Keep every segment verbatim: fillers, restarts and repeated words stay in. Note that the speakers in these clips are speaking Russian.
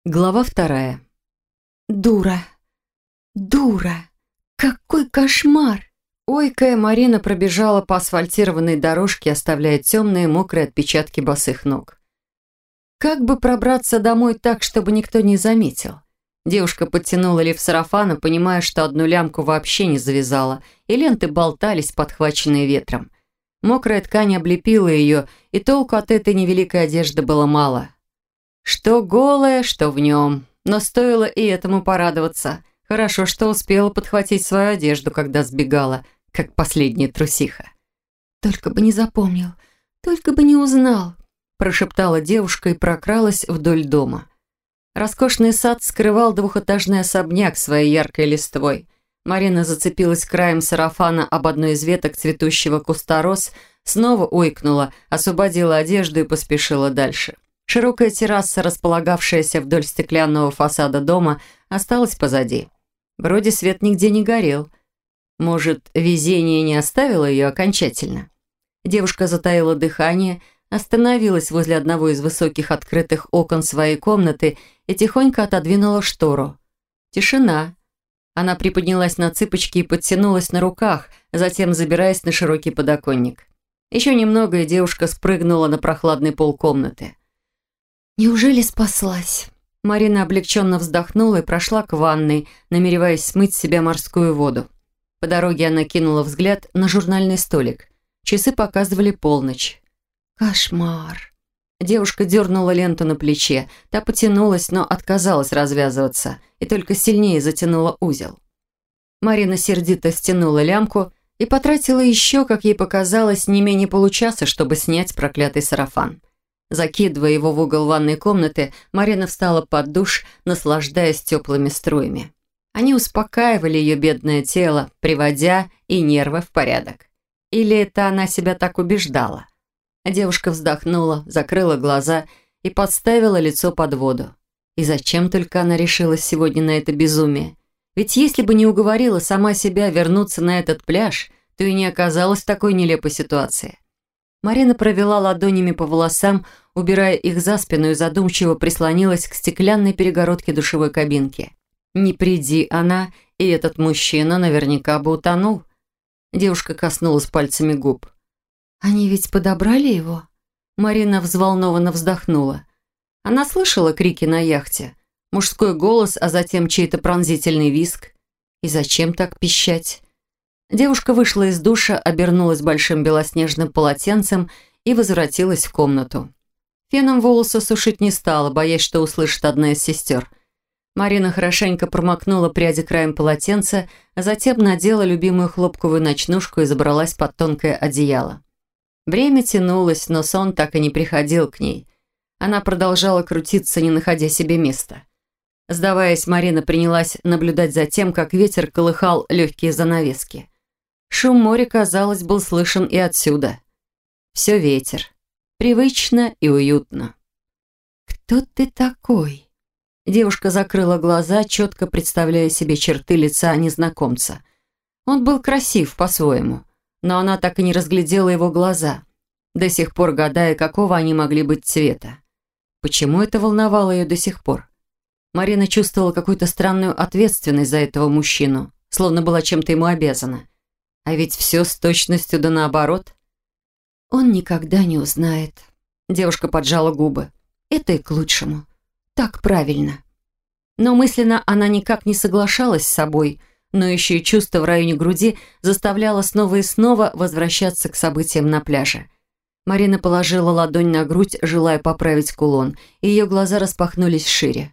Глава вторая. Дура! Дура! Какой кошмар! Ойкая, Марина пробежала по асфальтированной дорожке, оставляя темные мокрые отпечатки босых ног. Как бы пробраться домой так, чтобы никто не заметил? Девушка подтянула лиф сарафана, понимая, что одну лямку вообще не завязала, и ленты болтались, подхваченные ветром. Мокрая ткань облепила ее, и толку от этой невеликой одежды было мало. Что голое, что в нем. Но стоило и этому порадоваться. Хорошо, что успела подхватить свою одежду, когда сбегала, как последняя трусиха. «Только бы не запомнил, только бы не узнал», прошептала девушка и прокралась вдоль дома. Роскошный сад скрывал двухэтажный особняк своей яркой листвой. Марина зацепилась краем сарафана об одну из веток цветущего куста роз, снова ойкнула, освободила одежду и поспешила дальше. Широкая терраса, располагавшаяся вдоль стеклянного фасада дома, осталась позади. Вроде свет нигде не горел. Может, везение не оставило ее окончательно? Девушка затаила дыхание, остановилась возле одного из высоких открытых окон своей комнаты и тихонько отодвинула штору. Тишина. Она приподнялась на цыпочки и подтянулась на руках, затем забираясь на широкий подоконник. Еще немного, и девушка спрыгнула на прохладный пол комнаты. «Неужели спаслась?» Марина облегченно вздохнула и прошла к ванной, намереваясь смыть с себя морскую воду. По дороге она кинула взгляд на журнальный столик. Часы показывали полночь. «Кошмар!» Девушка дернула ленту на плече. Та потянулась, но отказалась развязываться и только сильнее затянула узел. Марина сердито стянула лямку и потратила еще, как ей показалось, не менее получаса, чтобы снять проклятый сарафан. Закидывая его в угол ванной комнаты, Марина встала под душ, наслаждаясь теплыми струями. Они успокаивали ее бедное тело, приводя и нервы в порядок. Или это она себя так убеждала? Девушка вздохнула, закрыла глаза и подставила лицо под воду. И зачем только она решилась сегодня на это безумие? Ведь если бы не уговорила сама себя вернуться на этот пляж, то и не оказалась в такой нелепой ситуации. Марина провела ладонями по волосам, убирая их за спину, и задумчиво прислонилась к стеклянной перегородке душевой кабинки. Не приди она, и этот мужчина наверняка бы утонул. Девушка коснулась пальцами губ. «Они ведь подобрали его?» Марина взволнованно вздохнула. Она слышала крики на яхте, мужской голос, а затем чей-то пронзительный визг. И зачем так пищать? Девушка вышла из душа, обернулась большим белоснежным полотенцем и возвратилась в комнату. Феном волосы сушить не стала, боясь, что услышит одна из сестер. Марина хорошенько промокнула пряди краем полотенца, а затем надела любимую хлопковую ночнушку и забралась под тонкое одеяло. Время тянулось, но сон так и не приходил к ней. Она продолжала крутиться, не находя себе места. Сдаваясь, Марина принялась наблюдать за тем, как ветер колыхал легкие занавески. Шум моря, казалось, был слышен и отсюда. Все ветер. Привычно и уютно. «Кто ты такой?» Девушка закрыла глаза, четко представляя себе черты лица незнакомца. Он был красив по-своему, но она так и не разглядела его глаза, до сих пор гадая, какого они могли быть цвета. Почему это волновало ее до сих пор? Марина чувствовала какую-то странную ответственность за этого мужчину, словно была чем-то ему обязана. А ведь все с точностью да наоборот. «Он никогда не узнает». Девушка поджала губы. «Это и к лучшему. Так правильно». Но мысленно она никак не соглашалась с собой, но еще и чувство в районе груди заставляло снова и снова возвращаться к событиям на пляже. Марина положила ладонь на грудь, желая поправить кулон, и ее глаза распахнулись шире.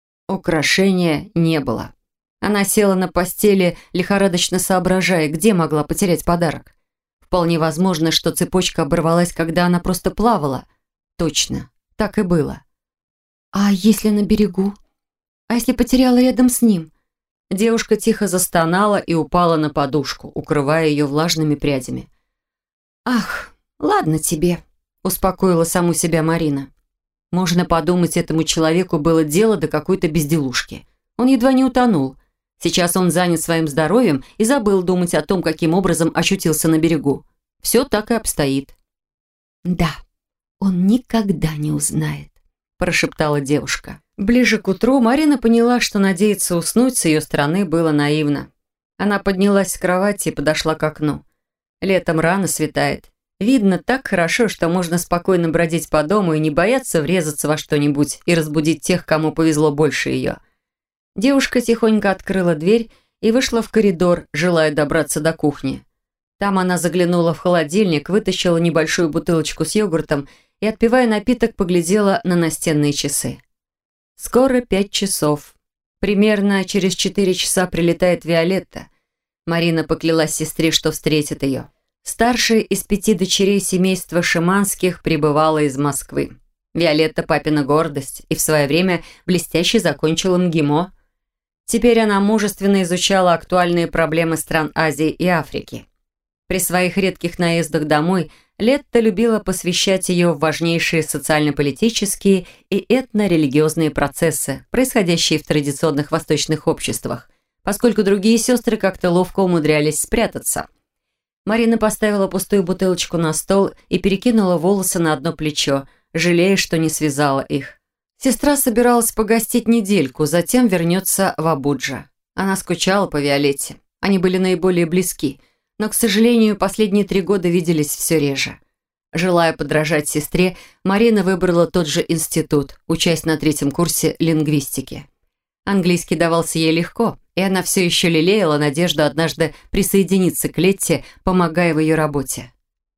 Украшения не было. Она села на постели, лихорадочно соображая, где могла потерять подарок. Вполне возможно, что цепочка оборвалась, когда она просто плавала. Точно, так и было. «А если на берегу? А если потеряла рядом с ним?» Девушка тихо застонала и упала на подушку, укрывая ее влажными прядями. «Ах, ладно тебе», — успокоила саму себя Марина. Можно подумать, этому человеку было дело до какой-то безделушки. Он едва не утонул. Сейчас он занят своим здоровьем и забыл думать о том, каким образом очутился на берегу. Все так и обстоит. «Да, он никогда не узнает», – прошептала девушка. Ближе к утру Марина поняла, что надеяться уснуть с ее стороны было наивно. Она поднялась с кровати и подошла к окну. Летом рано светает. Видно так хорошо, что можно спокойно бродить по дому и не бояться врезаться во что-нибудь и разбудить тех, кому повезло больше ее. Девушка тихонько открыла дверь и вышла в коридор, желая добраться до кухни. Там она заглянула в холодильник, вытащила небольшую бутылочку с йогуртом и, отпивая напиток, поглядела на настенные часы. Скоро пять часов. Примерно через четыре часа прилетает Виолетта. Марина поклялась сестре, что встретит ее. Старшая из пяти дочерей семейства Шиманских прибывала из Москвы. Виолетта папина гордость и в свое время блестяще закончила МГИМО. Теперь она мужественно изучала актуальные проблемы стран Азии и Африки. При своих редких наездах домой Летта любила посвящать ее в важнейшие социально-политические и этно-религиозные процессы, происходящие в традиционных восточных обществах, поскольку другие сестры как-то ловко умудрялись спрятаться. Марина поставила пустую бутылочку на стол и перекинула волосы на одно плечо, жалея, что не связала их. Сестра собиралась погостить недельку, затем вернется в Абуджа. Она скучала по Виолетте. Они были наиболее близки, но, к сожалению, последние три года виделись все реже. Желая подражать сестре, Марина выбрала тот же институт, учась на третьем курсе лингвистики. Английский давался ей легко, и она все еще лелеяла надежду однажды присоединиться к Летте, помогая в ее работе.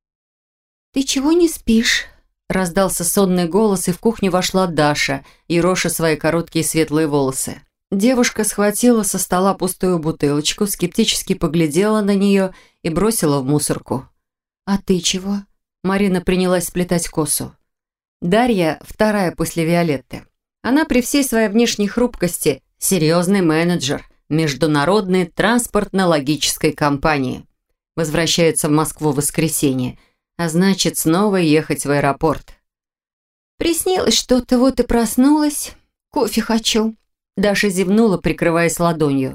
«Ты чего не спишь?» Раздался сонный голос, и в кухню вошла Даша, ероша свои короткие светлые волосы. Девушка схватила со стола пустую бутылочку, скептически поглядела на нее и бросила в мусорку. «А ты чего?» Марина принялась сплетать косу. Дарья, вторая после Виолетты. Она при всей своей внешней хрупкости серьезный менеджер международной транспортно-логической компании. Возвращается в Москву в воскресенье, а значит, снова ехать в аэропорт. «Приснилось что-то, вот и проснулась. Кофе хочу». Даша зевнула, прикрываясь ладонью.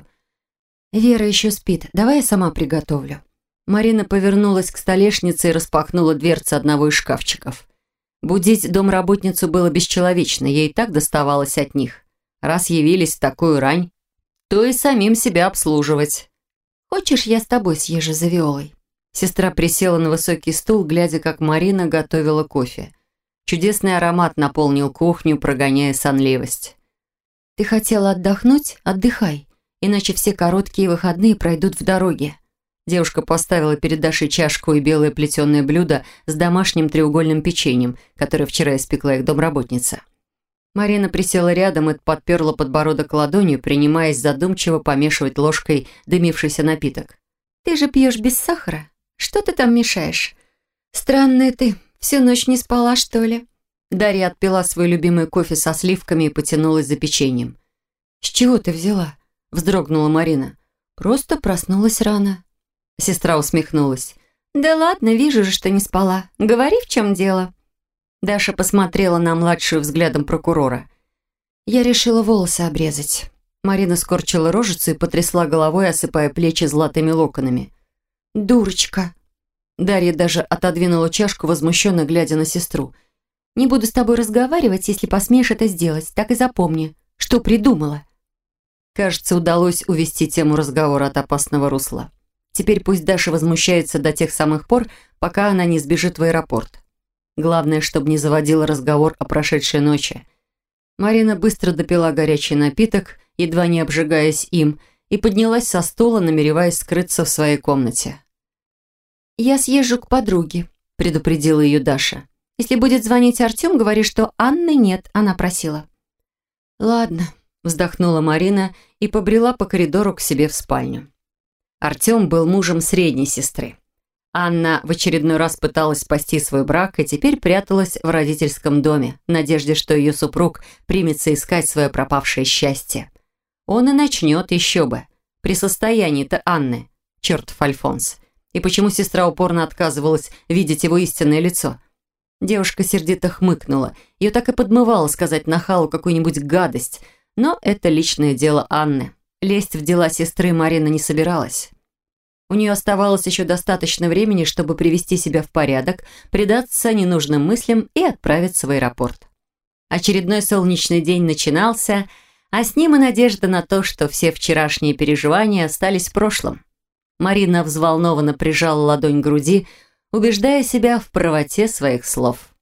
«Вера еще спит. Давай я сама приготовлю». Марина повернулась к столешнице и распахнула дверцы одного из шкафчиков. Будить домработницу было бесчеловечно, ей и так доставалось от них. Раз явились в такую рань, то и самим себя обслуживать. «Хочешь, я с тобой съезжу за Виолой?» Сестра присела на высокий стул, глядя, как Марина готовила кофе. Чудесный аромат наполнил кухню, прогоняя сонливость. «Ты хотела отдохнуть? Отдыхай, иначе все короткие выходные пройдут в дороге». Девушка поставила перед Дашей чашку и белое плетеное блюдо с домашним треугольным печеньем, которое вчера испекла их домработница. Марина присела рядом и подперла подбородок ладонью, принимаясь задумчиво помешивать ложкой дымившийся напиток. «Ты же пьешь без сахара? Что ты там мешаешь? Странная ты, всю ночь не спала, что ли?» Дарья отпила свой любимый кофе со сливками и потянулась за печеньем. «С чего ты взяла?» – вздрогнула Марина. «Просто проснулась рано». Сестра усмехнулась. «Да ладно, вижу же, что не спала. Говори, в чем дело». Даша посмотрела на младшую взглядом прокурора. «Я решила волосы обрезать». Марина скорчила рожицу и потрясла головой, осыпая плечи золотыми локонами. «Дурочка!» Дарья даже отодвинула чашку, возмущенно глядя на сестру. «Не буду с тобой разговаривать, если посмеешь это сделать. Так и запомни, что придумала». Кажется, удалось увести тему разговора от опасного русла. Теперь пусть Даша возмущается до тех самых пор, пока она не сбежит в аэропорт. Главное, чтобы не заводила разговор о прошедшей ночи. Марина быстро допила горячий напиток, едва не обжигаясь им, и поднялась со стула, намереваясь скрыться в своей комнате. «Я съезжу к подруге», — предупредила ее Даша. «Если будет звонить Артем, говори, что Анны нет», — она просила. «Ладно», — вздохнула Марина и побрела по коридору к себе в спальню. Артем был мужем средней сестры. Анна в очередной раз пыталась спасти свой брак и теперь пряталась в родительском доме, в надежде, что ее супруг примется искать свое пропавшее счастье. Он и начнет еще бы. При состоянии-то Анны, чертов Альфонс. И почему сестра упорно отказывалась видеть его истинное лицо? Девушка сердито хмыкнула. Ее так и подмывало сказать нахалу какую-нибудь гадость. Но это личное дело Анны. Лезть в дела сестры Марина не собиралась. У нее оставалось еще достаточно времени, чтобы привести себя в порядок, предаться ненужным мыслям и отправиться в аэропорт. Очередной солнечный день начинался, а с ним и надежда на то, что все вчерашние переживания остались в прошлом. Марина взволнованно прижала ладонь к груди, убеждая себя в правоте своих слов.